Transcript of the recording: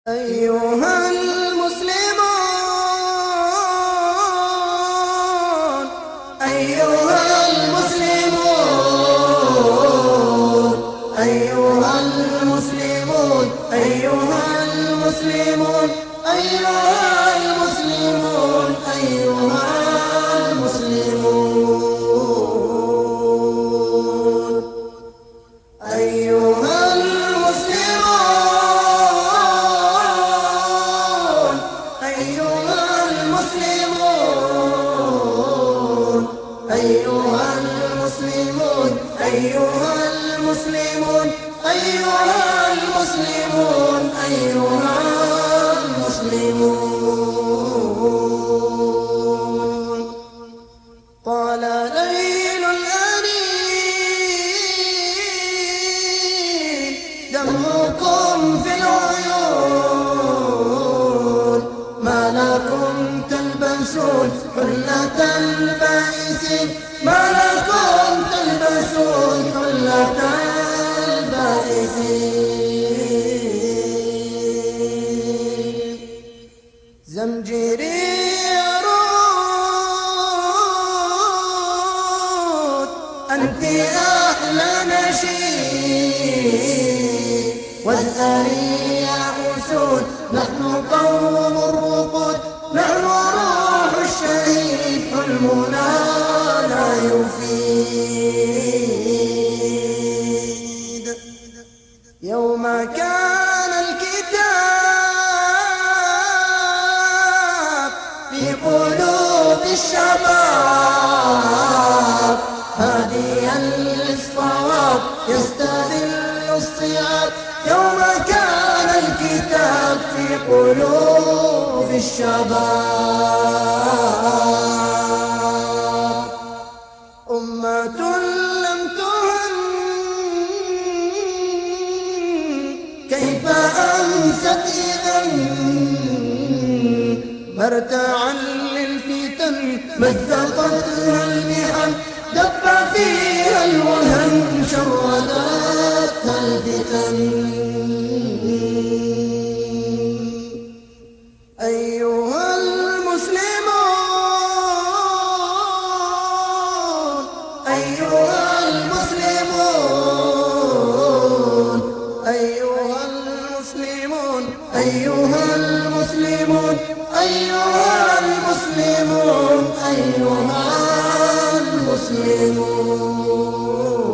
أيها المسلمون أيها المسلمون أيها المسلمون أيها المسلمون أيها المسلمون أيها المسلمون أيها أيها المسلمون أيها المسلمون أيها المسلمون أيها المسلمون طال ليل الأنين دمكم في العيون ما لكم تلبسون حلة البائسين ما لكم تلبسون حلة البائسين زمجري يرود أنت أحلى نشيد وازهري يا أسود نحن قوم الرقود نحن روح الشهيد حلمنا لا يفيد يوم كان الكتاب في قلوب الشباب هاديا للصواب يستذل الصيام يوم كان الكتاب في قلوب الشباب أمة لم تهن كيف أمست إذن مرتعا للفتن مزقتها المحن دب فيها الوهن شردتها الفتن أيها المسلمون أيها المسلمون أيها المسلمون أيها المسلمون أيها المسلمون أيها المسلمون